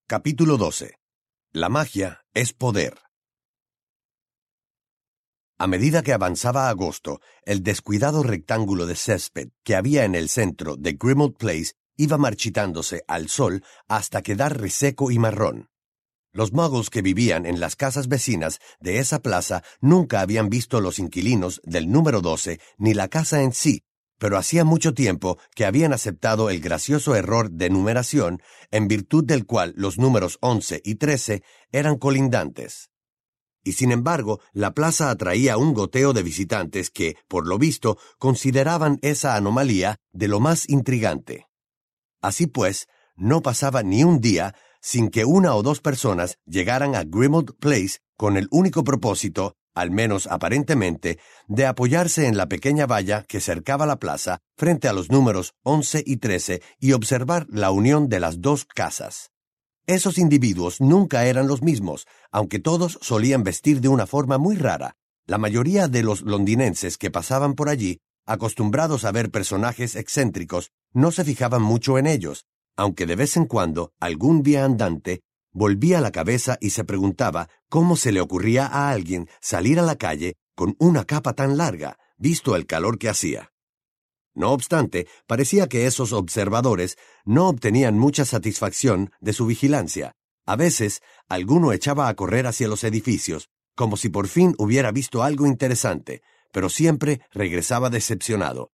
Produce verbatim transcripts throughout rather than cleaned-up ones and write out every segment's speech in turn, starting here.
Capítulo doce. La magia es poder. A medida que avanzaba agosto, el descuidado rectángulo de césped que había en el centro de Grimmauld Place iba marchitándose al sol hasta quedar reseco y marrón. Los muggles que vivían en las casas vecinas de esa plaza nunca habían visto los inquilinos del número doce ni la casa en sí, pero hacía mucho tiempo que habían aceptado el gracioso error de numeración, en virtud del cual los números once y trece eran colindantes. Y sin embargo, la plaza atraía un goteo de visitantes que, por lo visto, consideraban esa anomalía de lo más intrigante. Así pues, no pasaba ni un día sin que una o dos personas llegaran a Grimmauld Place con el único propósito, al menos aparentemente, de apoyarse en la pequeña valla que cercaba la plaza frente a los números once y trece y observar la unión de las dos casas. Esos individuos nunca eran los mismos, aunque todos solían vestir de una forma muy rara. La mayoría de los londinenses que pasaban por allí, acostumbrados a ver personajes excéntricos, no se fijaban mucho en ellos, aunque de vez en cuando algún viandante volvía la cabeza y se preguntaba cómo se le ocurría a alguien salir a la calle con una capa tan larga, visto el calor que hacía. No obstante, parecía que esos observadores no obtenían mucha satisfacción de su vigilancia. A veces, alguno echaba a correr hacia los edificios, como si por fin hubiera visto algo interesante, pero siempre regresaba decepcionado.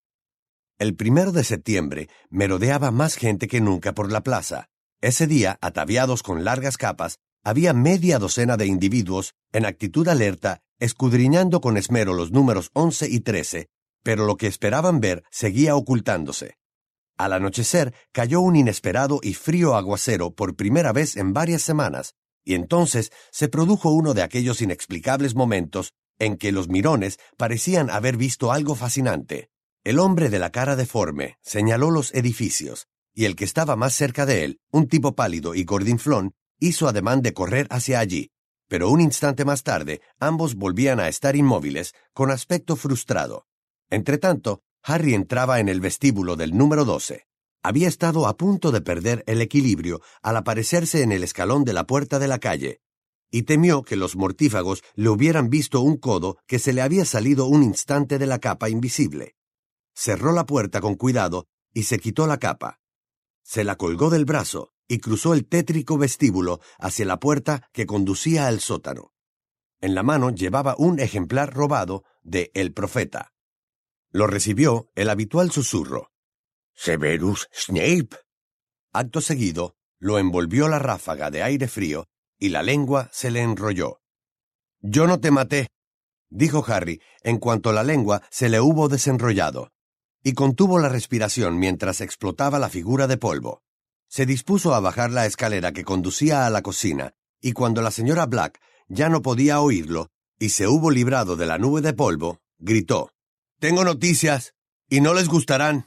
El primero de septiembre merodeaba más gente que nunca por la plaza. Ese día, ataviados con largas capas, había media docena de individuos en actitud alerta, escudriñando con esmero los números once y trece, pero lo que esperaban ver seguía ocultándose. Al anochecer cayó un inesperado y frío aguacero por primera vez en varias semanas, y entonces se produjo uno de aquellos inexplicables momentos en que los mirones parecían haber visto algo fascinante. El hombre de la cara deforme señaló los edificios, y el que estaba más cerca de él, un tipo pálido y gordinflón, hizo ademán de correr hacia allí, pero un instante más tarde ambos volvían a estar inmóviles, con aspecto frustrado. Entretanto, Harry entraba en el vestíbulo del número doce. Había estado a punto de perder el equilibrio al aparecerse en el escalón de la puerta de la calle, y temió que los mortífagos le hubieran visto un codo que se le había salido un instante de la capa invisible. Cerró la puerta con cuidado y se quitó la capa. Se la colgó del brazo y cruzó el tétrico vestíbulo hacia la puerta que conducía al sótano. En la mano llevaba un ejemplar robado de El Profeta. Lo recibió el habitual susurro: «¿Severus Snape?» Acto seguido, lo envolvió la ráfaga de aire frío y la lengua se le enrolló. «Yo no te maté», dijo Harry en cuanto la lengua se le hubo desenrollado, y contuvo la respiración mientras explotaba la figura de polvo. Se dispuso a bajar la escalera que conducía a la cocina, y cuando la señora Black ya no podía oírlo y se hubo librado de la nube de polvo, gritó: «Tengo noticias, y no les gustarán».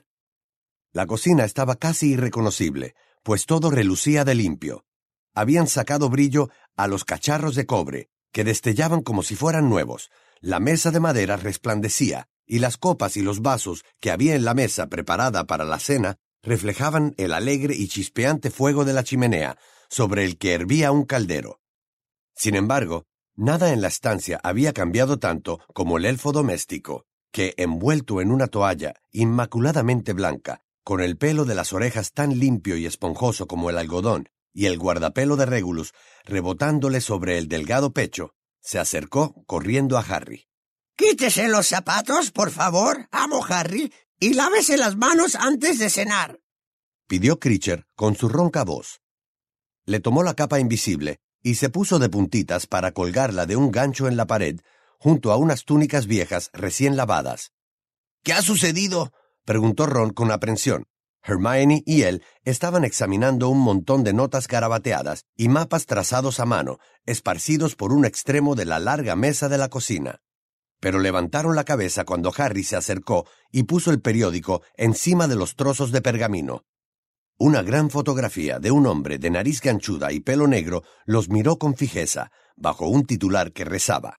La cocina estaba casi irreconocible, pues todo relucía de limpio. Habían sacado brillo a los cacharros de cobre, que destellaban como si fueran nuevos. La mesa de madera resplandecía, y las copas y los vasos que había en la mesa preparada para la cena reflejaban el alegre y chispeante fuego de la chimenea, sobre el que hervía un caldero. Sin embargo, nada en la estancia había cambiado tanto como el elfo doméstico, que, envuelto en una toalla inmaculadamente blanca, con el pelo de las orejas tan limpio y esponjoso como el algodón, y el guardapelo de Regulus rebotándole sobre el delgado pecho, se acercó corriendo a Harry. «Quítese los zapatos, por favor, amo Harry, y lávese las manos antes de cenar», pidió Critcher con su ronca voz. Le tomó la capa invisible y se puso de puntitas para colgarla de un gancho en la pared, junto a unas túnicas viejas recién lavadas. «¿Qué ha sucedido?», preguntó Ron con aprensión. Hermione y él estaban examinando un montón de notas garabateadas y mapas trazados a mano, esparcidos por un extremo de la larga mesa de la cocina. Pero levantaron la cabeza cuando Harry se acercó y puso el periódico encima de los trozos de pergamino. Una gran fotografía de un hombre de nariz ganchuda y pelo negro los miró con fijeza, bajo un titular que rezaba: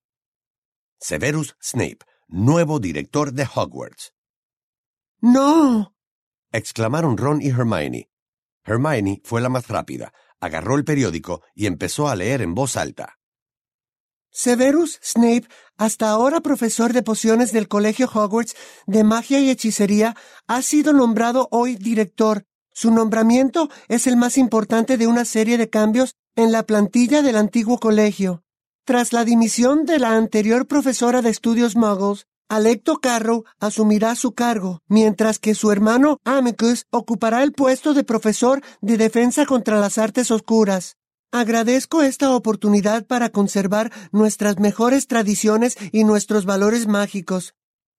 «Severus Snape, nuevo director de Hogwarts». «¡No!», exclamaron Ron y Hermione. Hermione fue la más rápida. agarró el periódico y empezó a leer en voz alta. Severus Snape, hasta ahora profesor de pociones del Colegio Hogwarts de Magia y Hechicería, ha sido nombrado hoy director. Su nombramiento es el más importante de una serie de cambios en la plantilla del antiguo colegio. Tras la dimisión de la anterior profesora de estudios Muggles, Alecto Carrow asumirá su cargo, mientras que su hermano Amicus ocupará el puesto de profesor de defensa contra las artes oscuras. Agradezco esta oportunidad para conservar nuestras mejores tradiciones y nuestros valores mágicos.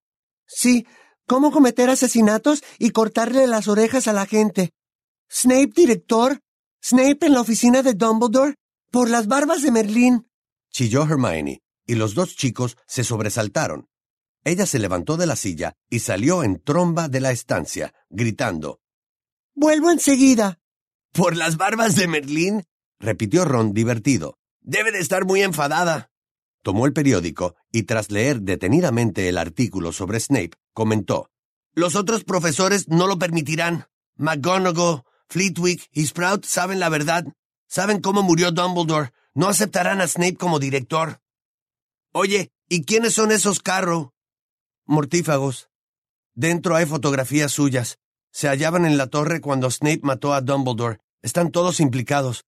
Sí, cómo cometer asesinatos y cortarle las orejas a la gente. Snape director, Snape en la oficina de Dumbledore, por las barbas de Merlín. Chilló Hermione, y los dos chicos se sobresaltaron. Ella se levantó de la silla y salió en tromba de la estancia, gritando. «Vuelvo enseguida». ¿Por las barbas de Merlín?, repitió Ron divertido. «Debe de estar muy enfadada». Tomó el periódico y tras leer detenidamente el artículo sobre Snape, comentó. «Los otros profesores no lo permitirán. McGonagall, Flitwick y Sprout saben la verdad. Saben cómo murió Dumbledore. No aceptarán a Snape como director». «Oye, ¿y quiénes son esos Carrow?» «Mortífagos. Dentro hay fotografías suyas. Se hallaban en la torre cuando Snape mató a Dumbledore. Están todos implicados.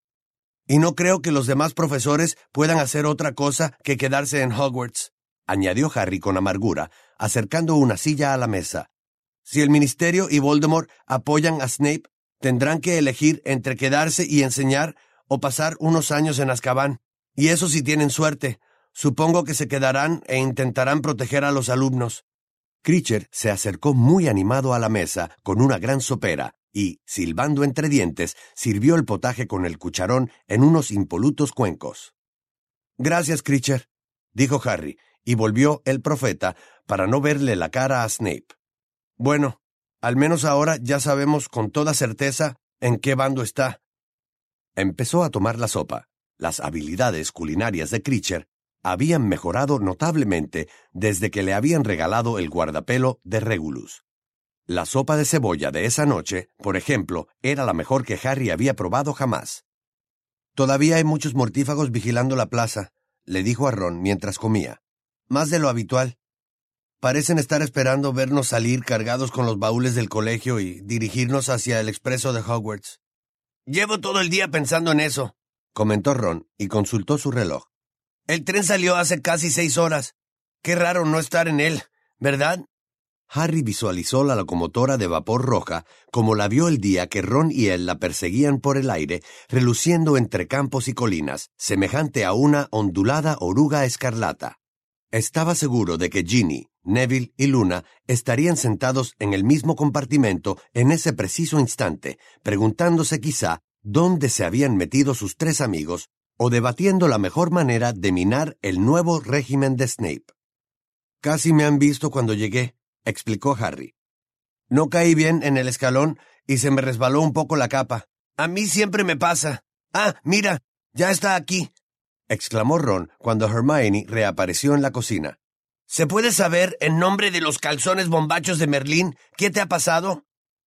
Y no creo que los demás profesores puedan hacer otra cosa que quedarse en Hogwarts», añadió Harry con amargura, acercando una silla a la mesa. «Si el Ministerio y Voldemort apoyan a Snape, tendrán que elegir entre quedarse y enseñar o pasar unos años en Azkaban. Y eso si tienen suerte. Supongo que se quedarán e intentarán proteger a los alumnos». Critcher se acercó muy animado a la mesa con una gran sopera y, silbando entre dientes, sirvió el potaje con el cucharón en unos impolutos cuencos. «Gracias, Critcher», dijo Harry, y volvió el profeta para no verle la cara a Snape. «Bueno, al menos ahora ya sabemos con toda certeza en qué bando está». Empezó a tomar la sopa. Las habilidades culinarias de Critcher habían mejorado notablemente desde que le habían regalado el guardapelo de Regulus. La sopa de cebolla de esa noche, por ejemplo, era la mejor que Harry había probado jamás. «Todavía hay muchos mortífagos vigilando la plaza», le dijo a Ron mientras comía. «Más de lo habitual. Parecen estar esperando vernos salir cargados con los baúles del colegio y dirigirnos hacia el expreso de Hogwarts». «Llevo todo el día pensando en eso», comentó Ron y consultó su reloj. «El tren salió hace casi seis horas. Qué raro no estar en él, ¿verdad?» Harry visualizó la locomotora de vapor roja como la vio el día que Ron y él la perseguían por el aire, reluciendo entre campos y colinas, semejante a una ondulada oruga escarlata. Estaba seguro de que Ginny, Neville y Luna estarían sentados en el mismo compartimento en ese preciso instante, preguntándose quizá dónde se habían metido sus tres amigos o debatiendo la mejor manera de minar el nuevo régimen de Snape. «Casi me han visto cuando llegué», explicó Harry. «No caí bien en el escalón y se me resbaló un poco la capa». «A mí siempre me pasa. Ah, mira, ya está aquí», exclamó Ron cuando Hermione reapareció en la cocina. «¿Se puede saber, en nombre de los calzones bombachos de Merlín, qué te ha pasado?»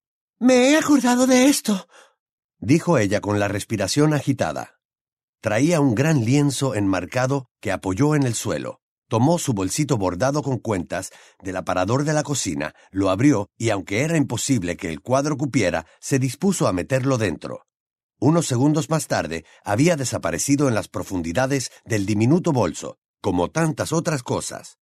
«Me he acordado de esto», dijo ella con la respiración agitada. Traía un gran lienzo enmarcado que apoyó en el suelo. Tomó su bolsito bordado con cuentas del aparador de la cocina, lo abrió y, aunque era imposible que el cuadro cupiera, se dispuso a meterlo dentro. Unos segundos más tarde, había desaparecido en las profundidades del diminuto bolso, como tantas otras cosas.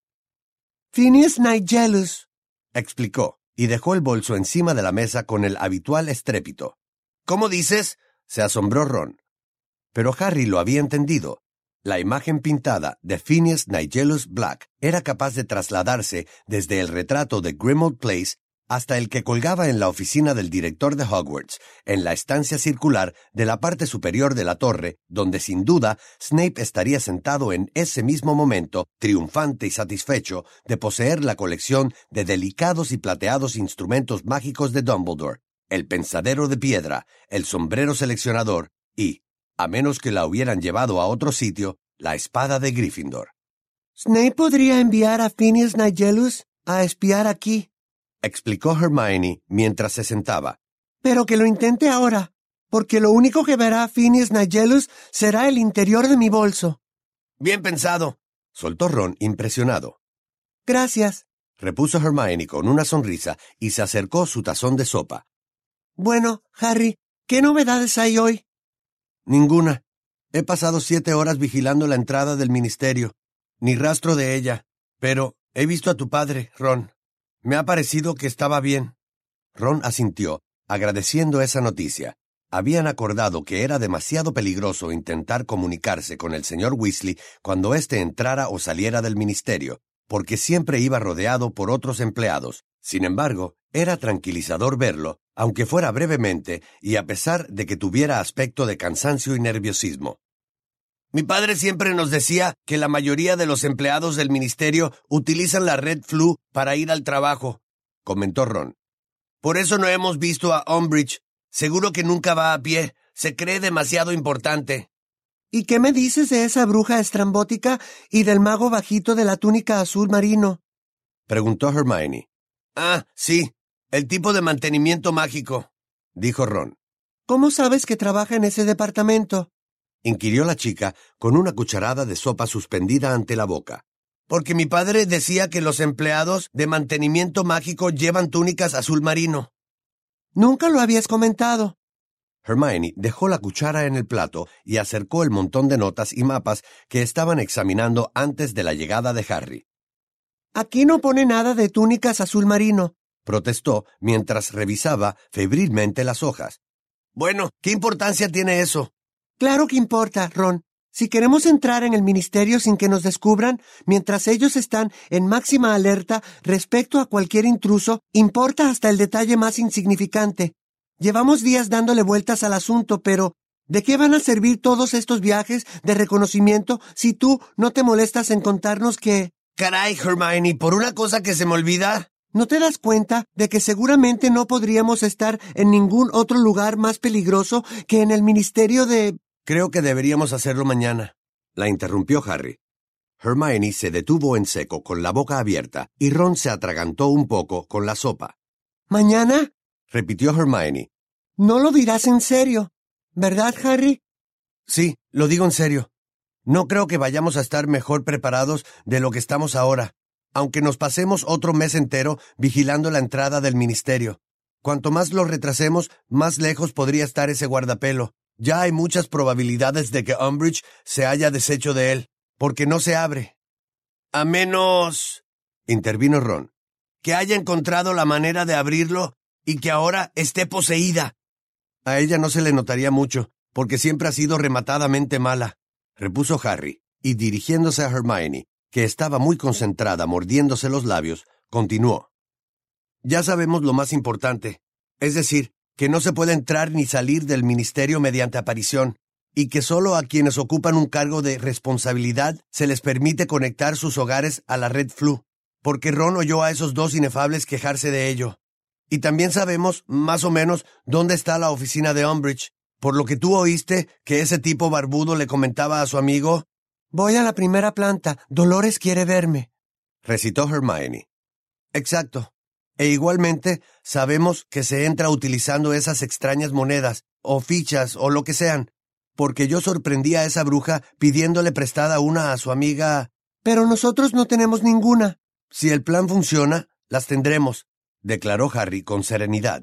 «Phineas Nigellus», explicó, y dejó el bolso encima de la mesa con el habitual estrépito. «¿Cómo dices?», se asombró Ron. Pero Harry lo había entendido. La imagen pintada de Phineas Nigellus Black era capaz de trasladarse desde el retrato de Grimmauld Place hasta el que colgaba en la oficina del director de Hogwarts, en la estancia circular de la parte superior de la torre, donde sin duda Snape estaría sentado en ese mismo momento, triunfante y satisfecho de poseer la colección de delicados y plateados instrumentos mágicos de Dumbledore, el pensadero de piedra, el sombrero seleccionador y, a menos que la hubieran llevado a otro sitio, la espada de Gryffindor. «Snape podría enviar a Phineas Nigellus a espiar aquí», explicó Hermione mientras se sentaba. «Pero que lo intente ahora. porque lo único que verá Phineas Nigellus será el interior de mi bolso. Bien pensado, soltó Ron impresionado. Gracias, repuso Hermione con una sonrisa y se acercó su tazón de sopa. Bueno, Harry, ¿qué novedades hay hoy? Ninguna. He pasado siete horas vigilando la entrada del ministerio. Ni rastro de ella. Pero he visto a tu padre, Ron. Me ha parecido que estaba bien. Ron asintió, agradeciendo esa noticia. Habían acordado que era demasiado peligroso intentar comunicarse con el señor Weasley cuando éste entrara o saliera del ministerio, porque siempre iba rodeado por otros empleados. Sin embargo, era tranquilizador verlo, aunque fuera brevemente, y a pesar de que tuviera aspecto de cansancio y nerviosismo. Mi padre siempre nos decía que la mayoría de los empleados del ministerio utilizan la Red Flu para ir al trabajo, comentó Ron. Por eso no hemos visto a Umbridge. Seguro que nunca va a pie. Se cree demasiado importante. ¿Y qué me dices de esa bruja estrambótica y del mago bajito de la túnica azul marino? Preguntó Hermione. Ah, sí, el tipo de mantenimiento mágico, dijo Ron. ¿Cómo sabes que trabaja en ese departamento? Inquirió la chica con una cucharada de sopa suspendida ante la boca. Porque mi padre decía que los empleados de mantenimiento mágico llevan túnicas azul marino. Nunca lo habías comentado. Hermione dejó la cuchara en el plato y acercó el montón de notas y mapas que estaban examinando antes de la llegada de Harry. Aquí no pone nada de túnicas azul marino, protestó mientras revisaba febrilmente las hojas. Bueno, ¿qué importancia tiene eso? Claro que importa, Ron. Si queremos entrar en el ministerio sin que nos descubran, mientras ellos están en máxima alerta respecto a cualquier intruso, importa hasta el detalle más insignificante. Llevamos días dándole vueltas al asunto, pero ¿de qué van a servir todos estos viajes de reconocimiento si tú no te molestas en contarnos que... Caray, Hermione, ¿por una cosa que se me olvida? ¿No te das cuenta de que seguramente no podríamos estar en ningún otro lugar más peligroso que en el ministerio de... Creo que deberíamos hacerlo mañana, la interrumpió Harry. Hermione se detuvo en seco con la boca abierta y Ron se atragantó un poco con la sopa. ¿Mañana? Repitió Hermione. No lo dirás en serio, ¿verdad, Harry? Sí, lo digo en serio. No creo que vayamos a estar mejor preparados de lo que estamos ahora, aunque nos pasemos otro mes entero vigilando la entrada del ministerio. Cuanto más lo retrasemos, más lejos podría estar ese guardapelo. Ya hay muchas probabilidades de que Umbridge se haya deshecho de él, porque no se abre. A menos... intervino Ron. Que haya encontrado la manera de abrirlo y que ahora esté poseída. A ella no se le notaría mucho, porque siempre ha sido rematadamente mala, repuso Harry, y dirigiéndose a Hermione, que estaba muy concentrada mordiéndose los labios, continuó. Ya sabemos lo más importante, es decir, que no se puede entrar ni salir del ministerio mediante aparición, y que solo a quienes ocupan un cargo de responsabilidad se les permite conectar sus hogares a la Red Flu, porque Ron oyó a esos dos inefables quejarse de ello. Y también sabemos, más o menos, dónde está la oficina de Umbridge, por lo que tú oíste que ese tipo barbudo le comentaba a su amigo. Voy a la primera planta, Dolores quiere verme, recitó Hermione. Exacto. E igualmente sabemos que se entra utilizando esas extrañas monedas, o fichas, o lo que sean, porque yo sorprendí a esa bruja pidiéndole prestada una a su amiga. Pero nosotros no tenemos ninguna. Si el plan funciona, las tendremos, declaró Harry con serenidad.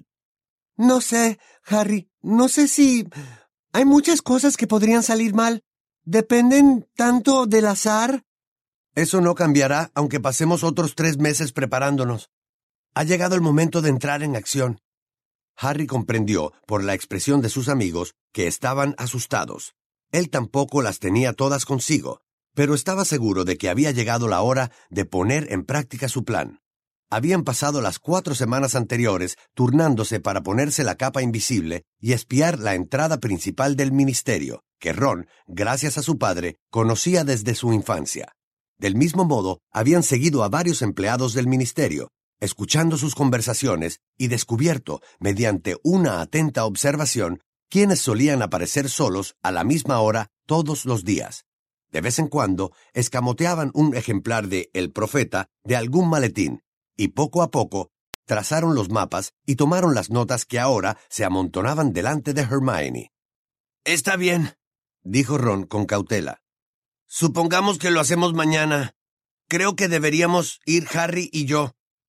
No sé, Harry, no sé si... Hay muchas cosas que podrían salir mal. Dependen tanto del azar. Eso no cambiará aunque pasemos otros tres meses preparándonos. Ha llegado el momento de entrar en acción. Harry comprendió, por la expresión de sus amigos, que estaban asustados. Él tampoco las tenía todas consigo, pero estaba seguro de que había llegado la hora de poner en práctica su plan. Habían pasado las cuatro semanas anteriores turnándose para ponerse la capa invisible y espiar la entrada principal del ministerio, que Ron, gracias a su padre, conocía desde su infancia. Del mismo modo, habían seguido a varios empleados del ministerio, escuchando sus conversaciones y descubierto, mediante una atenta observación, quienes solían aparecer solos a la misma hora todos los días. De vez en cuando, escamoteaban un ejemplar de El Profeta de algún maletín, y poco a poco trazaron los mapas y tomaron las notas que ahora se amontonaban delante de Hermione. Está bien, dijo Ron con cautela. Supongamos que lo hacemos mañana. Creo que deberíamos ir Harry y yo.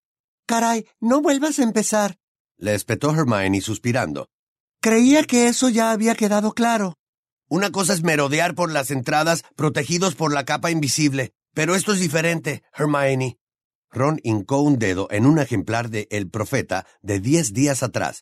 Caray, no vuelvas a empezar, le espetó Hermione suspirando. Creía que eso ya había quedado claro. Una cosa es merodear por las entradas protegidos por la capa invisible, pero esto es diferente, Hermione. Ron hincó un dedo en un ejemplar de El Profeta de diez días atrás.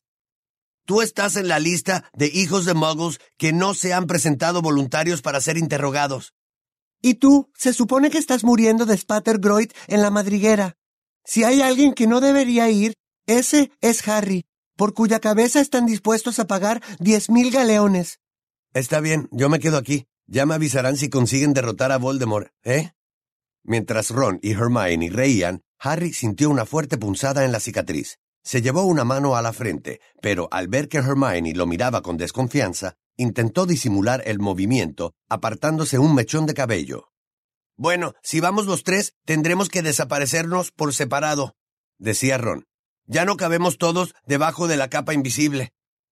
Tú estás en la lista de hijos de muggles que no se han presentado voluntarios para ser interrogados. Y tú, se supone que estás muriendo de Spattergroit en la madriguera. Si hay alguien que no debería ir, ese es Harry, por cuya cabeza están dispuestos a pagar diez mil galeones. Está bien, yo me quedo aquí. Ya me avisarán si consiguen derrotar a Voldemort, ¿eh? Mientras Ron y Hermione reían, Harry sintió una fuerte punzada en la cicatriz. Se llevó una mano a la frente, pero al ver que Hermione lo miraba con desconfianza, intentó disimular el movimiento, apartándose un mechón de cabello. Bueno, si vamos los tres, tendremos que desaparecernos por separado, decía Ron. Ya no cabemos todos debajo de la capa invisible.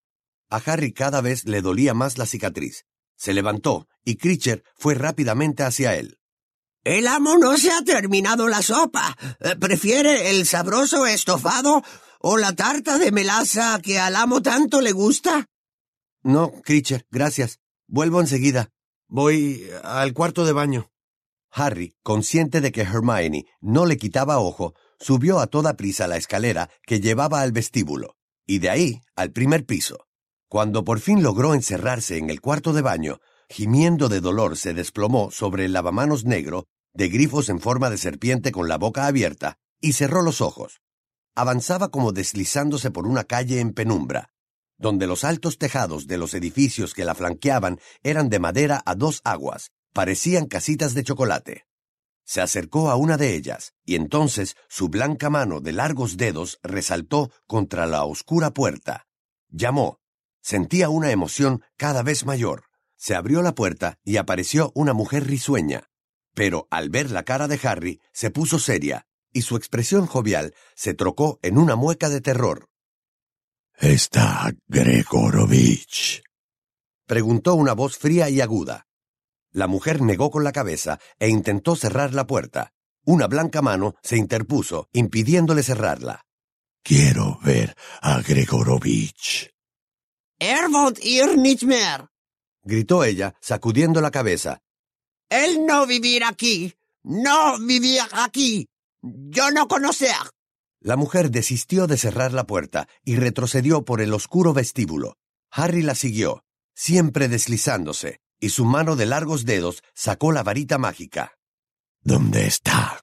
A Harry cada vez le dolía más la cicatriz. Se levantó y Critcher fue rápidamente hacia él. El amo no se ha terminado la sopa. ¿Prefiere el sabroso estofado o la tarta de melaza que al amo tanto le gusta? No, Critcher, gracias. Vuelvo enseguida. Voy al cuarto de baño. Harry, consciente de que Hermione no le quitaba ojo, subió a toda prisa la escalera que llevaba al vestíbulo, y de ahí al primer piso. Cuando por fin logró encerrarse en el cuarto de baño, gimiendo de dolor se desplomó sobre el lavamanos negro, de grifos en forma de serpiente con la boca abierta, y cerró los ojos. Avanzaba como deslizándose por una calle en penumbra, donde los altos tejados de los edificios que la flanqueaban eran de madera a dos aguas, parecían casitas de chocolate. Se acercó a una de ellas, y entonces su blanca mano de largos dedos resaltó contra la oscura puerta. Llamó. Sentía una emoción cada vez mayor. Se abrió la puerta y apareció una mujer risueña. Pero al ver la cara de Harry, se puso seria, y su expresión jovial se trocó en una mueca de terror. ¿Está Gregorovich?, preguntó una voz fría y aguda. La mujer negó con la cabeza e intentó cerrar la puerta. Una blanca mano se interpuso, impidiéndole cerrarla. Quiero ver a Gregorovich. Er wird ir nicht mehr, gritó ella, sacudiendo la cabeza. Él no vivir aquí. No vivir aquí. Yo no conocer. La mujer desistió de cerrar la puerta y retrocedió por el oscuro vestíbulo. Harry la siguió, siempre deslizándose, y su mano de largos dedos sacó la varita mágica. ¿Dónde está?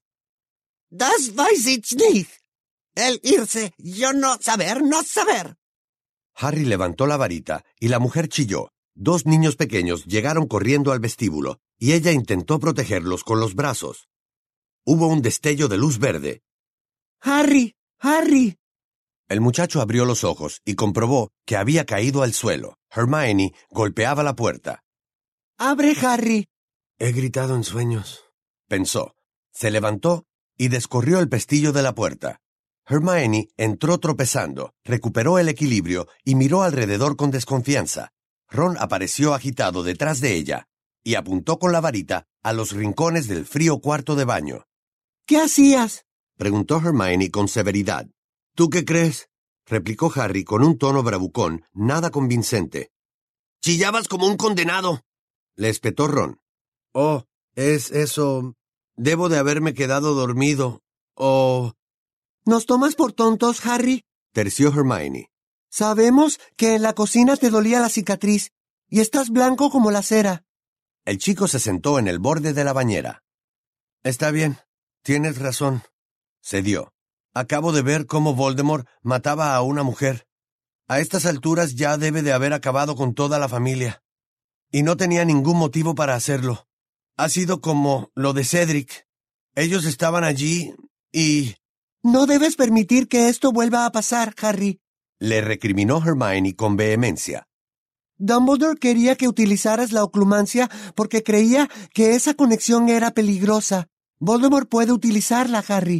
Das weiß ich nicht. El irse, yo no saber, no saber. Harry levantó la varita y la mujer chilló. Dos niños pequeños llegaron corriendo al vestíbulo, y ella intentó protegerlos con los brazos. Hubo un destello de luz verde. ¡Harry! ¡Harry! El muchacho abrió los ojos y comprobó que había caído al suelo. Hermione golpeaba la puerta. ¡Abre, Harry! He gritado en sueños, pensó. Se levantó y descorrió el pestillo de la puerta. Hermione entró tropezando, recuperó el equilibrio y miró alrededor con desconfianza. Ron apareció agitado detrás de ella y apuntó con la varita a los rincones del frío cuarto de baño. ¿Qué hacías?, preguntó Hermione con severidad. ¿Tú qué crees?, replicó Harry con un tono bravucón, nada convincente. Chillabas como un condenado, le espetó Ron. Oh, es eso. Debo de haberme quedado dormido. Oh... ¿Nos tomas por tontos, Harry?, terció Hermione. Sabemos que en la cocina te dolía la cicatriz, y estás blanco como la cera. El chico se sentó en el borde de la bañera. Está bien, tienes razón, cedió. Acabo de ver cómo Voldemort mataba a una mujer. A estas alturas ya debe de haber acabado con toda la familia. Y no tenía ningún motivo para hacerlo. Ha sido como lo de Cedric. Ellos estaban allí y... No debes permitir que esto vuelva a pasar, Harry, le recriminó Hermione con vehemencia. Dumbledore quería que utilizaras la oclumancia porque creía que esa conexión era peligrosa. Voldemort puede utilizarla, Harry.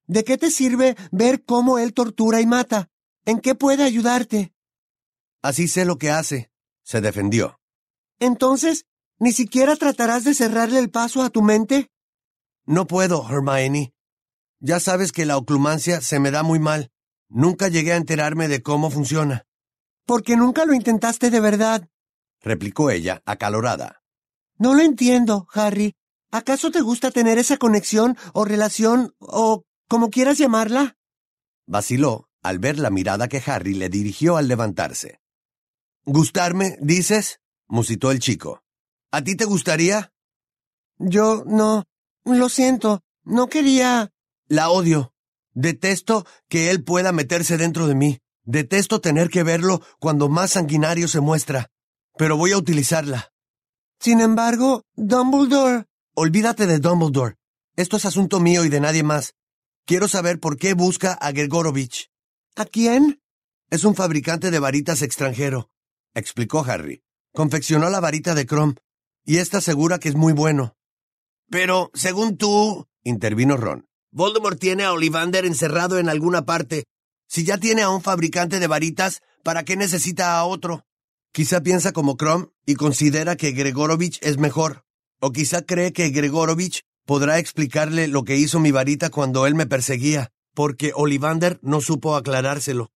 ¿De qué te sirve ver cómo él tortura y mata? ¿En qué puede ayudarte? Así sé lo que hace, se defendió. Entonces, ¿ni siquiera tratarás de cerrarle el paso a tu mente? No puedo, Hermione. Ya sabes que la oclumancia se me da muy mal. Nunca llegué a enterarme de cómo funciona. Porque nunca lo intentaste de verdad, replicó ella, acalorada. No lo entiendo, Harry. ¿Acaso te gusta tener esa conexión o relación o como quieras llamarla? Vaciló al ver la mirada que Harry le dirigió al levantarse. ¿Gustarme, dices?, musitó el chico. ¿A ti te gustaría? Yo no. Lo siento. No quería... La odio. Detesto que él pueda meterse dentro de mí. Detesto tener que verlo cuando más sanguinario se muestra. Pero voy a utilizarla. Sin embargo, Dumbledore... Olvídate de Dumbledore. Esto es asunto mío y de nadie más. Quiero saber por qué busca a Gregorovich. ¿A quién? Es un fabricante de varitas extranjero, explicó Harry. Confeccionó la varita de Krum, y está segura que es muy bueno. Pero, según tú, intervino Ron, Voldemort tiene a Ollivander encerrado en alguna parte. Si ya tiene a un fabricante de varitas, ¿para qué necesita a otro? Quizá piensa como Krum y considera que Gregorovich es mejor. O quizá cree que Gregorovich podrá explicarle lo que hizo mi varita cuando él me perseguía, porque Ollivander no supo aclarárselo.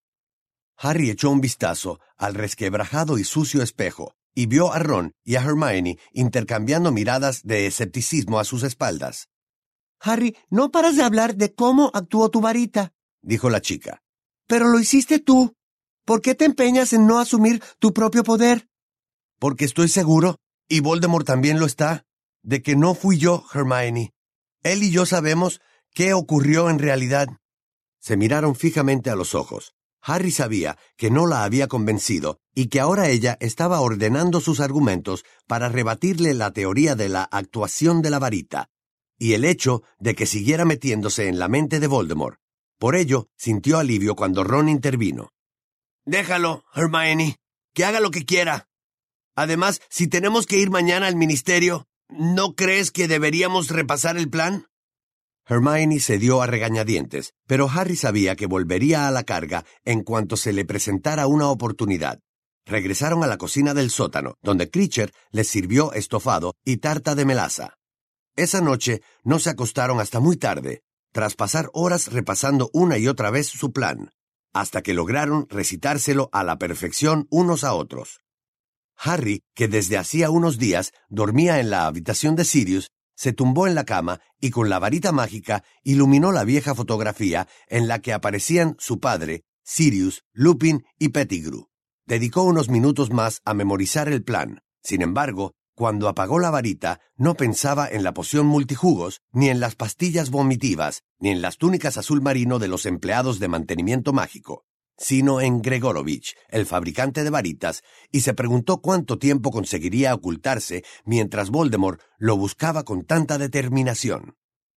Harry echó un vistazo al resquebrajado y sucio espejo y vio a Ron y a Hermione intercambiando miradas de escepticismo a sus espaldas. Harry, no paras de hablar de cómo actuó tu varita, dijo la chica. Pero lo hiciste tú. ¿Por qué te empeñas en no asumir tu propio poder? Porque estoy seguro, y Voldemort también lo está, de que no fui yo, Hermione. Él y yo sabemos qué ocurrió en realidad. Se miraron fijamente a los ojos. Harry sabía que no la había convencido y que ahora ella estaba ordenando sus argumentos para rebatirle la teoría de la actuación de la varita y el hecho de que siguiera metiéndose en la mente de Voldemort. Por ello, sintió alivio cuando Ron intervino. Déjalo, Hermione, que haga lo que quiera. Además, si tenemos que ir mañana al ministerio, ¿no crees que deberíamos repasar el plan? Hermione cedió a regañadientes, pero Harry sabía que volvería a la carga en cuanto se le presentara una oportunidad. Regresaron a la cocina del sótano, donde Kreacher les sirvió estofado y tarta de melaza. Esa noche no se acostaron hasta muy tarde, tras pasar horas repasando una y otra vez su plan, hasta que lograron recitárselo a la perfección unos a otros. Harry, que desde hacía unos días dormía en la habitación de Sirius, se tumbó en la cama y con la varita mágica iluminó la vieja fotografía en la que aparecían su padre, Sirius, Lupin y Pettigrew. Dedicó unos minutos más a memorizar el plan. Sin embargo, cuando apagó la varita, no pensaba en la poción multijugos, ni en las pastillas vomitivas, ni en las túnicas azul marino de los empleados de mantenimiento mágico, sino en Gregorovich, el fabricante de varitas, y se preguntó cuánto tiempo conseguiría ocultarse mientras Voldemort lo buscaba con tanta determinación.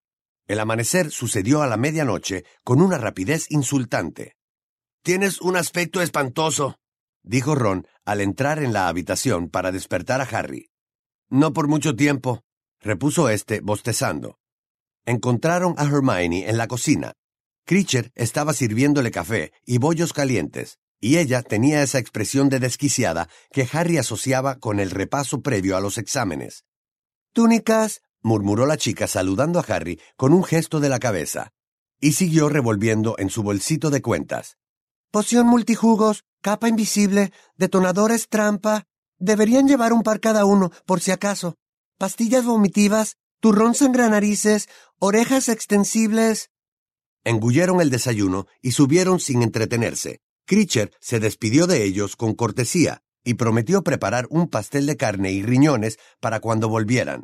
El amanecer sucedió a la medianoche con una rapidez insultante. «Tienes un aspecto espantoso», dijo Ron al entrar en la habitación para despertar a Harry. «No por mucho tiempo», repuso éste bostezando. Encontraron a Hermione en la cocina. Kreacher estaba sirviéndole café y bollos calientes, y ella tenía esa expresión de desquiciada que Harry asociaba con el repaso previo a los exámenes. «Túnicas», murmuró la chica saludando a Harry con un gesto de la cabeza, y siguió revolviendo en su bolsito de cuentas. «Poción multijugos, capa invisible, detonadores trampa. Deberían llevar un par cada uno, por si acaso. Pastillas vomitivas, turrón sangranarices, orejas extensibles». Engulleron el desayuno y subieron sin entretenerse. Kreacher se despidió de ellos con cortesía y prometió preparar un pastel de carne y riñones para cuando volvieran.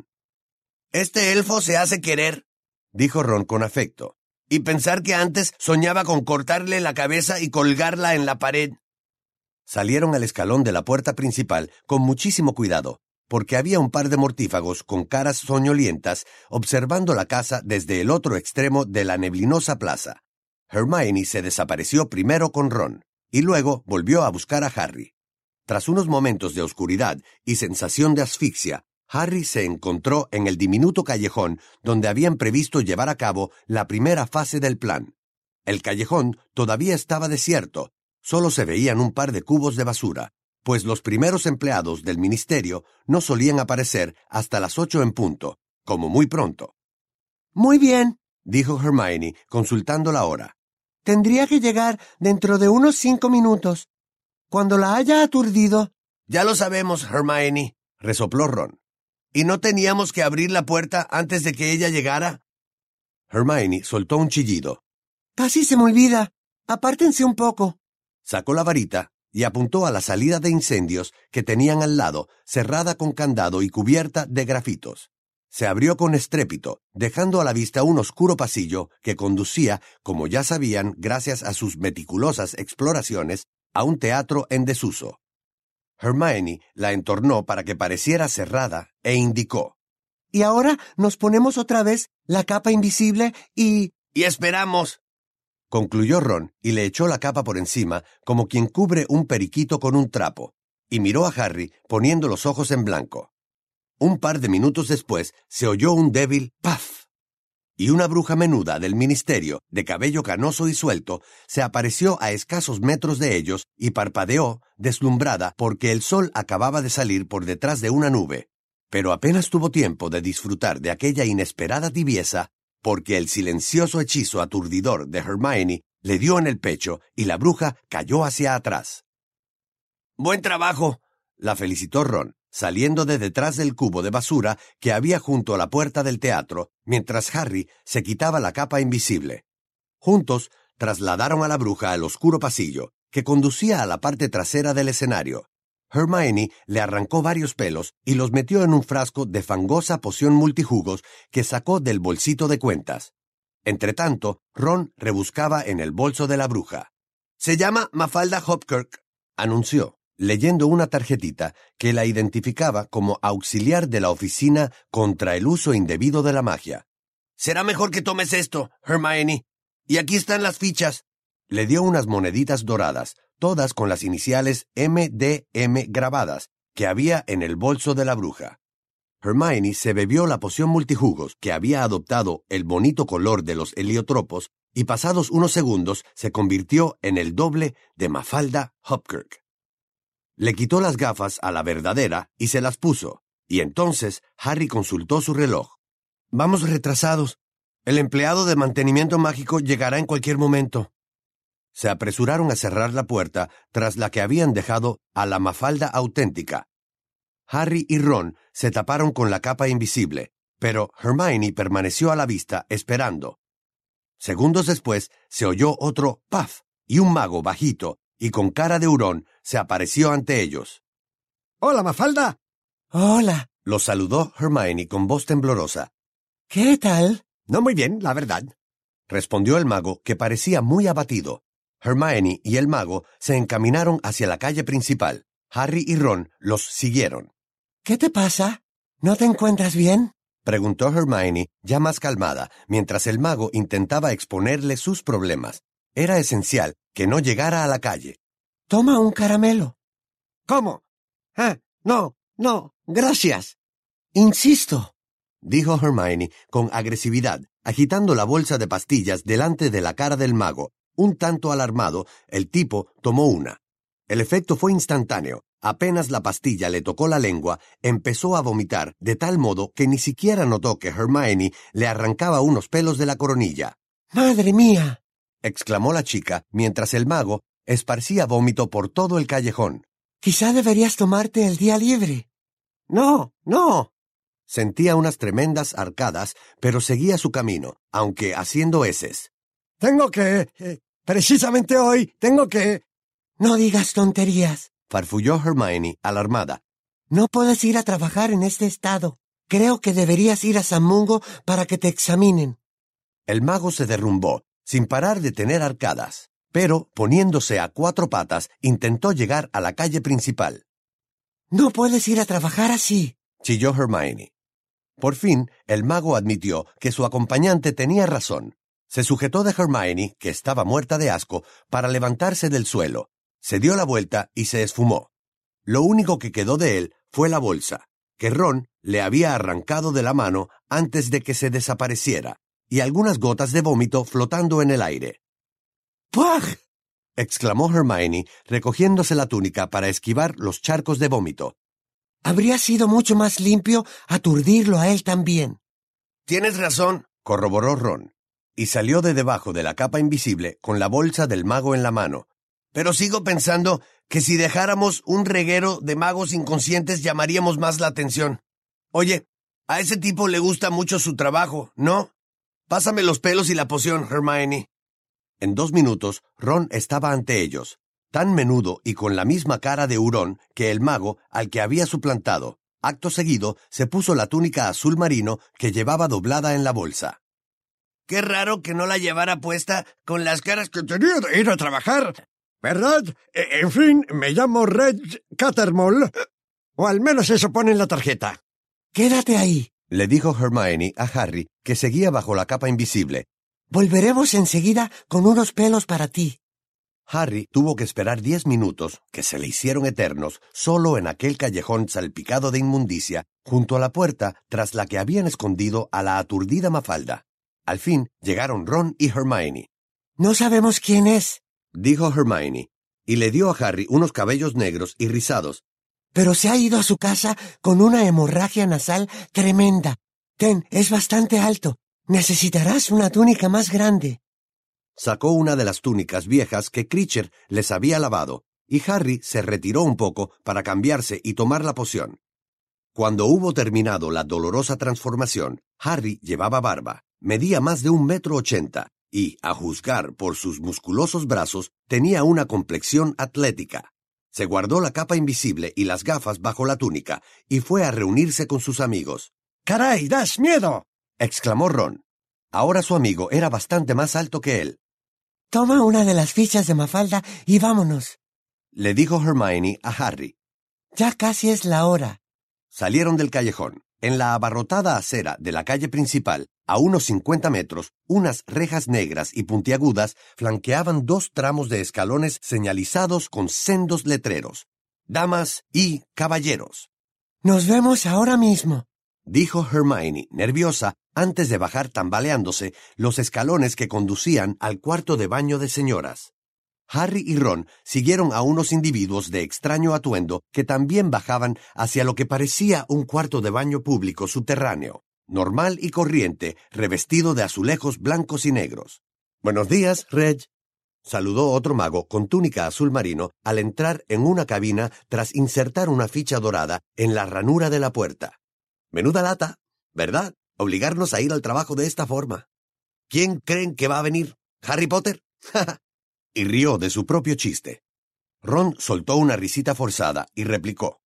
«Este elfo se hace querer», dijo Ron con afecto. «Y pensar que antes soñaba con cortarle la cabeza y colgarla en la pared». Salieron al escalón de la puerta principal con muchísimo cuidado, porque había un par de mortífagos con caras soñolientas observando la casa desde el otro extremo de la neblinosa plaza. Hermione se desapareció primero con Ron, y luego volvió a buscar a Harry. Tras unos momentos de oscuridad y sensación de asfixia, Harry se encontró en el diminuto callejón donde habían previsto llevar a cabo la primera fase del plan. El callejón todavía estaba desierto, solo se veían un par de cubos de basura, pues los primeros empleados del ministerio no solían aparecer hasta las ocho en punto, como muy pronto. Muy bien, dijo Hermione, consultando la hora. Tendría que llegar dentro de unos cinco minutos. Cuando la haya aturdido... Ya lo sabemos, Hermione, resopló Ron. ¿Y no teníamos que abrir la puerta antes de que ella llegara? Hermione soltó un chillido. Casi se me olvida. Apártense un poco. Sacó la varita y apuntó a la salida de incendios que tenían al lado, cerrada con candado y cubierta de grafitos. Se abrió con estrépito, dejando a la vista un oscuro pasillo que conducía, como ya sabían gracias a sus meticulosas exploraciones, a un teatro en desuso. Hermione la entornó para que pareciera cerrada e indicó. Y ahora nos ponemos otra vez la capa invisible y... Y esperamos, concluyó Ron y le echó la capa por encima como quien cubre un periquito con un trapo, y miró a Harry poniendo los ojos en blanco. Un par de minutos después se oyó un débil ¡paf! Y una bruja menuda del ministerio, de cabello canoso y suelto, se apareció a escasos metros de ellos y parpadeó, deslumbrada porque el sol acababa de salir por detrás de una nube. Pero apenas tuvo tiempo de disfrutar de aquella inesperada tibieza, porque el silencioso hechizo aturdidor de Hermione le dio en el pecho y la bruja cayó hacia atrás. «Buen trabajo», la felicitó Ron, saliendo de detrás del cubo de basura que había junto a la puerta del teatro, mientras Harry se quitaba la capa invisible. Juntos trasladaron a la bruja al oscuro pasillo, que conducía a la parte trasera del escenario. Hermione le arrancó varios pelos y los metió en un frasco de fangosa poción multijugos que sacó del bolsito de cuentas. Entretanto, Ron rebuscaba en el bolso de la bruja. «Se llama Mafalda Hopkirk», anunció, leyendo una tarjetita que la identificaba como auxiliar de la oficina contra el uso indebido de la magia. «Será mejor que tomes esto, Hermione. Y aquí están las fichas». Le dio unas moneditas doradas, todas con las iniciales M D M grabadas, que había en el bolso de la bruja. Hermione se bebió la poción multijugos, que había adoptado el bonito color de los heliotropos, y pasados unos segundos se convirtió en el doble de Mafalda Hopkirk. Le quitó las gafas a la verdadera y se las puso, y entonces Harry consultó su reloj. «Vamos retrasados. El empleado de mantenimiento mágico llegará en cualquier momento». Se apresuraron a cerrar la puerta tras la que habían dejado a la Mafalda auténtica. Harry y Ron se taparon con la capa invisible, pero Hermione permaneció a la vista esperando. Segundos después se oyó otro ¡paf! Y un mago bajito y con cara de hurón se apareció ante ellos. «¡Hola, Mafalda!» «Hola», los saludó Hermione con voz temblorosa. «¿Qué tal?» «No muy bien, la verdad», respondió el mago, que parecía muy abatido. Hermione y el mago se encaminaron hacia la calle principal. Harry y Ron los siguieron. «¿Qué te pasa? ¿No te encuentras bien?», preguntó Hermione, ya más calmada, mientras el mago intentaba exponerle sus problemas. Era esencial que no llegara a la calle. «Toma un caramelo». «¿Cómo? Ah, no, no, gracias». «Insisto», dijo Hermione con agresividad, agitando la bolsa de pastillas delante de la cara del mago. Un tanto alarmado, el tipo tomó una. El efecto fue instantáneo. Apenas la pastilla le tocó la lengua, empezó a vomitar, de tal modo que ni siquiera notó que Hermione le arrancaba unos pelos de la coronilla. «¡Madre mía!», exclamó la chica, mientras el mago esparcía vómito por todo el callejón. «Quizá deberías tomarte el día libre». «No, no». Sentía unas tremendas arcadas, pero seguía su camino, aunque haciendo heces. «Tengo que... Eh, precisamente hoy, tengo que...» «No digas tonterías», farfulló Hermione, alarmada. «No puedes ir a trabajar en este estado. Creo que deberías ir a San Mungo para que te examinen». El mago se derrumbó, sin parar de tener arcadas, pero, poniéndose a cuatro patas, intentó llegar a la calle principal. «No puedes ir a trabajar así», chilló Hermione. Por fin, el mago admitió que su acompañante tenía razón. Se sujetó de Hermione, que estaba muerta de asco, para levantarse del suelo. Se dio la vuelta y se esfumó. Lo único que quedó de él fue la bolsa, que Ron le había arrancado de la mano antes de que se desapareciera, y algunas gotas de vómito flotando en el aire. ¡Puaj! Exclamó Hermione, recogiéndose la túnica para esquivar los charcos de vómito. Habría sido mucho más limpio aturdirlo a él también. Tienes razón, corroboró Ron, y salió de debajo de la capa invisible con la bolsa del mago en la mano. pero sigo pensando que si dejáramos un reguero de magos inconscientes llamaríamos más la atención. Oye, a ese tipo le gusta mucho su trabajo, ¿no? Pásame los pelos y la poción, Hermione. En dos minutos, Ron estaba ante ellos, tan menudo y con la misma cara de hurón que el mago al que había suplantado. Acto seguido, se puso la túnica azul marino que llevaba doblada en la bolsa. Qué raro que no la llevara puesta con las caras que Tenía de ir a trabajar, ¿verdad? E- En fin, me llamo Reg Cattermole, o al menos eso pone en la tarjeta. Quédate ahí. Le dijo Hermione a Harry, que seguía bajo la capa invisible. Volveremos enseguida con unos pelos para ti. Harry tuvo que esperar diez minutos, que se le hicieron eternos, solo en aquel callejón salpicado de inmundicia, junto a la puerta tras la que habían escondido a la aturdida Mafalda. Al fin llegaron Ron y Hermione. No sabemos quién es, Dijo Hermione, y le dio a Harry unos cabellos negros y rizados. pero se ha ido a su casa con una hemorragia nasal tremenda. Ten, es bastante alto. Necesitarás una túnica más grande. Sacó una de las túnicas viejas que Critcher les había lavado, y Harry se retiró un poco para cambiarse y tomar la poción. Cuando hubo terminado la dolorosa transformación, Harry llevaba barba, medía más de un metro ochenta, y, a juzgar por sus musculosos brazos, tenía una complexión atlética. Se guardó la capa invisible y las gafas bajo la túnica, y fue a reunirse con sus amigos. ¡Caray, das miedo! Exclamó Ron. Ahora su amigo era bastante más alto que él. Toma una de las fichas de Mafalda y vámonos. Le dijo Hermione a Harry. Ya casi es la hora. Salieron del callejón. En la abarrotada acera de la calle principal, a unos cincuenta metros, unas rejas negras y puntiagudas flanqueaban dos tramos de escalones señalizados con sendos letreros. Damas y caballeros. Nos vemos ahora mismo. Dijo Hermione, nerviosa, antes de bajar tambaleándose los escalones que conducían al cuarto de baño de señoras. Harry y Ron siguieron a unos individuos de extraño atuendo que también bajaban hacia lo que parecía un cuarto de baño público subterráneo, normal y corriente, revestido de azulejos blancos y negros. «Buenos días, Reg», saludó otro mago con túnica azul marino al entrar en una cabina tras insertar una ficha dorada en la ranura de la puerta. «Menuda lata, ¿verdad? Obligarnos a ir al trabajo de esta forma». ¿Quién creen que va a venir? ¿Harry Potter? Y rió de su propio chiste. Ron soltó una risita forzada y replicó.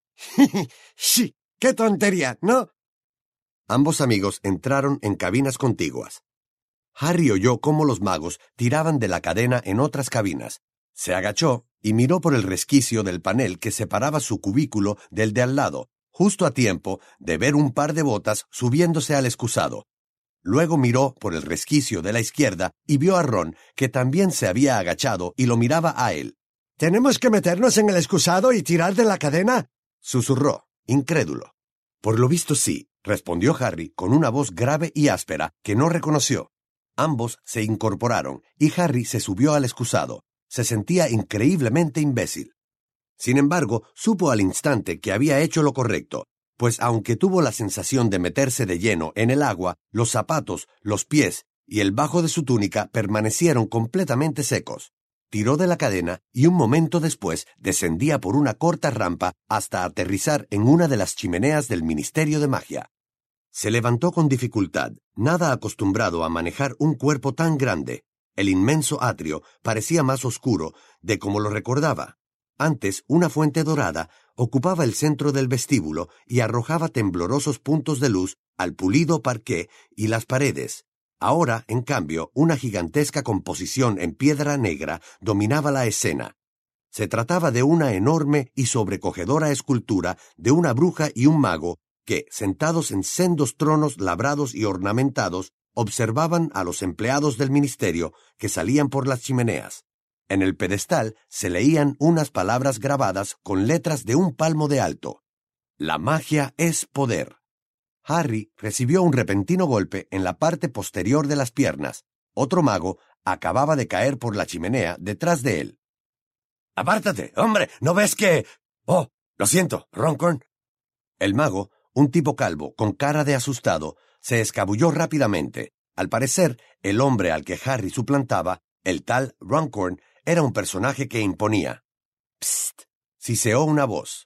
Sí, qué tontería, ¿no? Ambos amigos entraron en cabinas contiguas. Harry oyó cómo los magos tiraban de la cadena en otras cabinas. Se agachó y miró por el resquicio del panel que separaba su cubículo del de al lado, justo a tiempo de ver un par de botas subiéndose al excusado. Luego miró por el resquicio de la izquierda y vio a Ron, que también se había agachado y lo miraba a él. ¿Tenemos que meternos en el excusado y tirar de la cadena?, susurró, incrédulo. Por lo visto sí, respondió Harry con una voz grave y áspera que no reconoció. Ambos se incorporaron y Harry se subió al excusado. Se sentía increíblemente imbécil. Sin embargo, supo al instante que había hecho lo correcto, pues aunque tuvo la sensación de meterse de lleno en el agua, los zapatos, los pies y el bajo de su túnica permanecieron completamente secos. Tiró de la cadena y un momento después descendía por una corta rampa hasta aterrizar en una de las chimeneas del Ministerio de Magia. Se levantó con dificultad, nada acostumbrado a manejar un cuerpo tan grande. El inmenso atrio parecía más oscuro de como lo recordaba. Antes, una fuente dorada ocupaba el centro del vestíbulo y arrojaba temblorosos puntos de luz al pulido parqué y las paredes. Ahora, en cambio, una gigantesca composición en piedra negra dominaba la escena. Se trataba de una enorme y sobrecogedora escultura de una bruja y un mago que, sentados en sendos tronos labrados y ornamentados, observaban a los empleados del ministerio que salían por las chimeneas. En el pedestal se leían unas palabras grabadas con letras de un palmo de alto. La magia es poder. Harry recibió un repentino golpe en la parte posterior de las piernas. Otro mago acababa de caer por la chimenea detrás de él. ¡Apártate, hombre! ¿No ves que...? Oh, lo siento, Runcorn. El mago, un tipo calvo con cara de asustado, se escabulló rápidamente. Al parecer, el hombre al que Harry suplantaba, el tal Runcorn, era un personaje que imponía. «Psst», siseó una voz.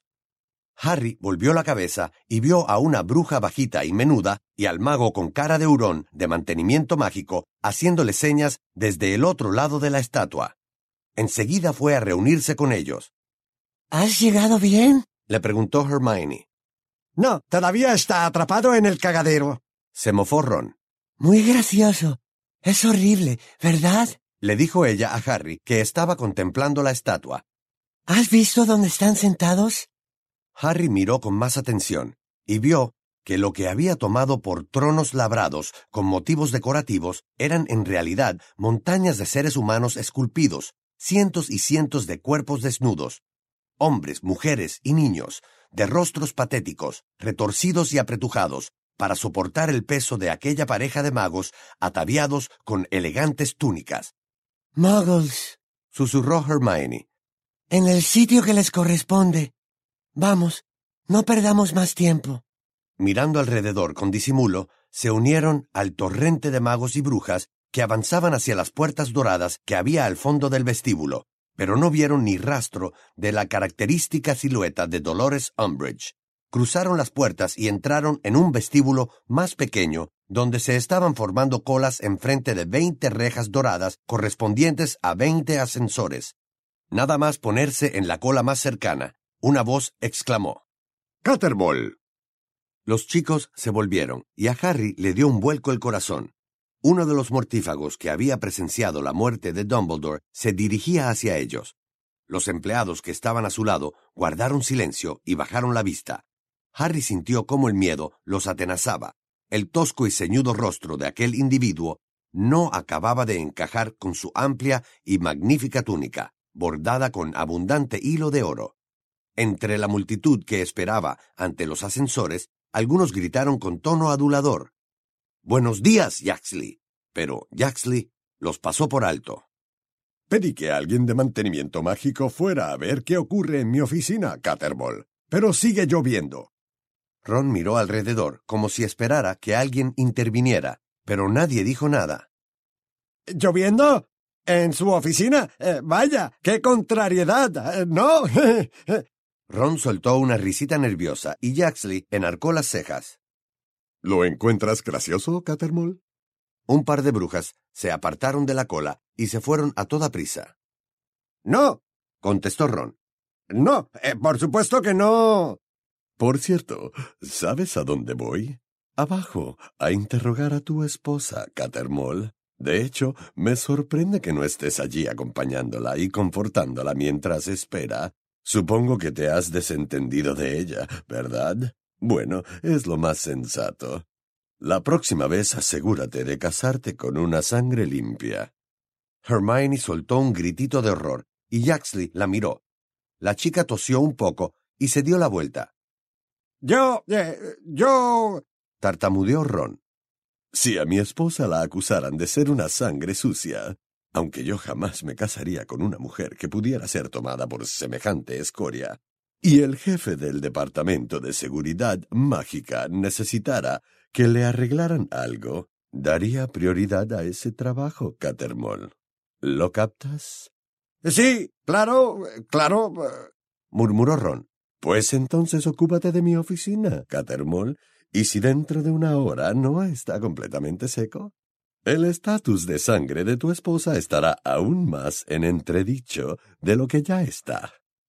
Harry volvió la cabeza y vio a una bruja bajita y menuda y al mago con cara de hurón de mantenimiento mágico haciéndole señas desde el otro lado de la estatua. Enseguida fue a reunirse con ellos. ¿Has llegado bien?, le preguntó Hermione. No, todavía está atrapado en el cagadero. Se mofó Ron. Muy gracioso. Es horrible, ¿verdad? Le dijo ella a Harry, que estaba contemplando la estatua. ¿Has visto dónde están sentados? Harry miró con más atención y vio que lo que había tomado por tronos labrados con motivos decorativos eran en realidad montañas de seres humanos esculpidos, cientos y cientos de cuerpos desnudos, hombres, mujeres y niños, de rostros patéticos, retorcidos y apretujados, para soportar el peso de aquella pareja de magos ataviados con elegantes túnicas. «Muggles», susurró Hermione. «En el sitio que les corresponde. Vamos, no perdamos más tiempo». Mirando alrededor con disimulo, se unieron al torrente de magos y brujas que avanzaban hacia las puertas doradas que había al fondo del vestíbulo, pero no vieron ni rastro de la característica silueta de Dolores Umbridge. Cruzaron las puertas y entraron en un vestíbulo más pequeño, donde se estaban formando colas enfrente de veinte rejas doradas correspondientes a veinte ascensores. Nada más ponerse en la cola más cercana, una voz exclamó: ¡Cattermole! Los chicos se volvieron, y a Harry le dio un vuelco el corazón. Uno de los mortífagos que había presenciado la muerte de Dumbledore se dirigía hacia ellos. Los empleados que estaban a su lado guardaron silencio y bajaron la vista. Harry sintió cómo el miedo los atenazaba. El tosco y ceñudo rostro de aquel individuo no acababa de encajar con su amplia y magnífica túnica, bordada con abundante hilo de oro. Entre la multitud que esperaba ante los ascensores, algunos gritaron con tono adulador: «¡Buenos días, Yaxley!», pero Yaxley los pasó por alto. Pedí que alguien de mantenimiento mágico fuera a ver qué ocurre en mi oficina, Cattermole, pero sigue lloviendo. Ron miró alrededor como si esperara que alguien interviniera, pero nadie dijo nada. ¿Lloviendo? ¿En su oficina? Eh, vaya, qué contrariedad. Eh, ¿No? Ron soltó una risita nerviosa y Yaxley enarcó las cejas. ¿Lo encuentras gracioso, Cattermole? Un par de brujas se apartaron de la cola y se fueron a toda prisa. No, contestó Ron. No, eh, por supuesto que no. Por cierto, ¿sabes a dónde voy? Abajo, a interrogar a tu esposa, Cattermole. De hecho, me sorprende que no estés allí acompañándola y confortándola mientras espera. Supongo que te has desentendido de ella, ¿verdad? Bueno, es lo más sensato. La próxima vez asegúrate de casarte con una sangre limpia. Hermione soltó un gritito de horror y Yaxley la miró. La chica tosió un poco y se dio la vuelta. Yo, eh, yo... tartamudeó Ron. Si a mi esposa la acusaran de ser una sangre sucia, aunque yo jamás me casaría con una mujer que pudiera ser tomada por semejante escoria, y el jefe del Departamento de Seguridad Mágica necesitara que le arreglaran algo, daría prioridad a ese trabajo, Cattermole. ¿Lo captas? Sí, claro, claro, murmuró Ron. Pues entonces ocúpate de mi oficina, Cattermole, y si dentro de una hora no está completamente seco, el estatus de sangre de tu esposa estará aún más en entredicho de lo que ya está.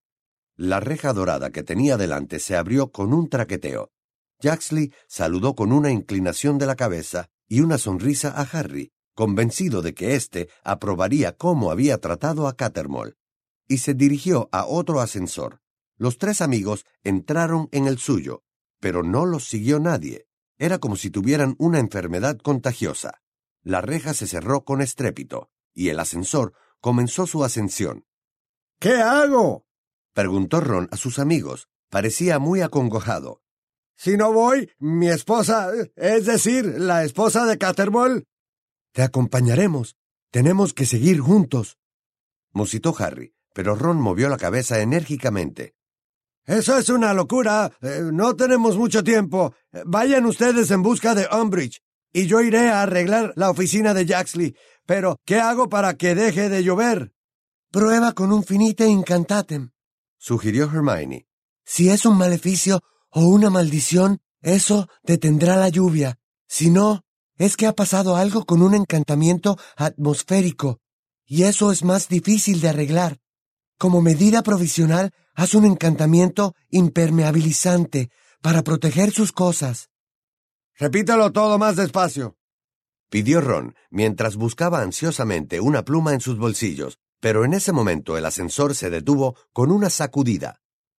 La reja dorada que tenía delante se abrió con un traqueteo. Yaxley saludó con una inclinación de la cabeza y una sonrisa a Harry, convencido de que éste aprobaría cómo había tratado a Cattermole, y se dirigió a otro ascensor. Los tres amigos entraron en el suyo, pero no los siguió nadie. Era como si tuvieran una enfermedad contagiosa. La reja se cerró con estrépito, y el ascensor comenzó su ascensión. ¿Qué hago?, preguntó Ron a sus amigos. Parecía muy acongojado. Si no voy, mi esposa, es decir, la esposa de Cattermole. Te acompañaremos. Tenemos que seguir juntos, musitó Harry, pero Ron movió la cabeza enérgicamente. Eso es una locura. Eh, no tenemos mucho tiempo. Vayan ustedes en busca de Umbridge, y yo iré a arreglar la oficina de Yaxley. Pero, ¿qué hago para que deje de llover? Prueba con un finite incantatem, sugirió Hermione. Si es un maleficio o una maldición, eso detendrá la lluvia. Si no, es que ha pasado algo con un encantamiento atmosférico, y eso es más difícil de arreglar. Como medida provisional, haz un encantamiento impermeabilizante para proteger sus cosas. Repítelo todo más despacio, pidió Ron, mientras buscaba ansiosamente una pluma en sus bolsillos, pero en ese momento el ascensor se detuvo con una sacudida.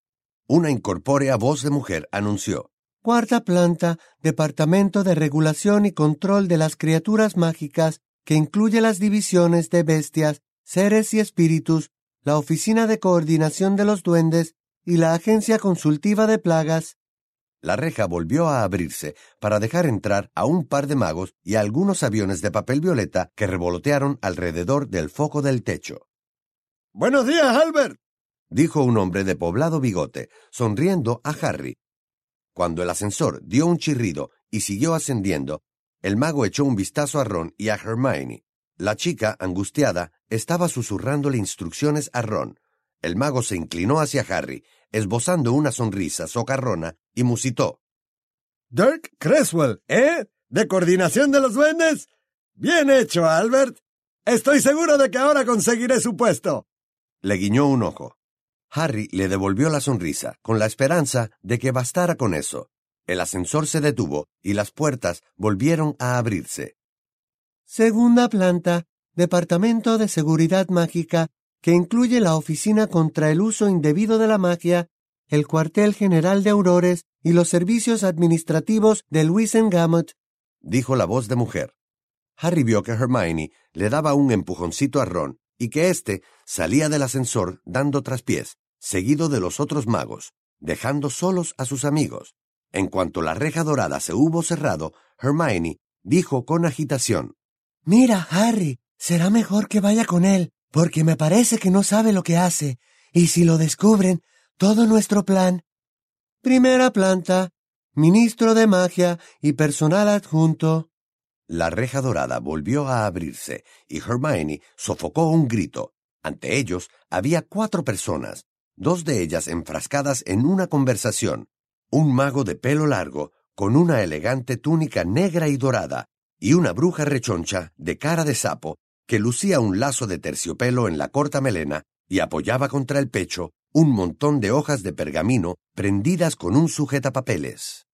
Una incorpórea voz de mujer anunció: Cuarta planta, Departamento de Regulación y Control de las Criaturas Mágicas, que incluye las divisiones de bestias, seres y espíritus, la Oficina de Coordinación de los Duendes y la Agencia Consultiva de Plagas. La reja volvió a abrirse para dejar entrar a un par de magos y a algunos aviones de papel violeta que revolotearon alrededor del foco del techo. «Buenos días, Albert», dijo un hombre de poblado bigote, sonriendo a Harry. Cuando el ascensor dio un chirrido y siguió ascendiendo, el mago echó un vistazo a Ron y a Hermione. La chica, angustiada, estaba susurrándole instrucciones a Ron. El mago se inclinó hacia Harry, esbozando una sonrisa socarrona, y musitó: «Dirk Creswell, ¿eh? ¿De coordinación de los duendes? Bien hecho, Albert. Estoy seguro de que ahora conseguiré su puesto». Le guiñó un ojo. Harry le devolvió la sonrisa, con la esperanza de que bastara con eso. El ascensor se detuvo y las puertas volvieron a abrirse. Segunda planta, Departamento de Seguridad Mágica, que incluye la Oficina contra el Uso Indebido de la Magia, el Cuartel General de Aurores y los servicios administrativos de Wizengamot, dijo la voz de mujer. Harry vio que Hermione le daba un empujoncito a Ron y que éste salía del ascensor dando traspiés, seguido de los otros magos, dejando solos a sus amigos. En cuanto la reja dorada se hubo cerrado, Hermione dijo con agitación: «Mira, Harry, será mejor que vaya con él, porque me parece que no sabe lo que hace, y si lo descubren, todo nuestro plan». Primera planta, Ministro de Magia y personal adjunto. La reja dorada volvió a abrirse y Hermione sofocó un grito. Ante ellos había cuatro personas, dos de ellas enfrascadas en una conversación. Un mago de pelo largo, con una elegante túnica negra y dorada, y una bruja rechoncha de cara de sapo que lucía un lazo de terciopelo en la corta melena y apoyaba contra el pecho un montón de hojas de pergamino prendidas con un sujetapapeles.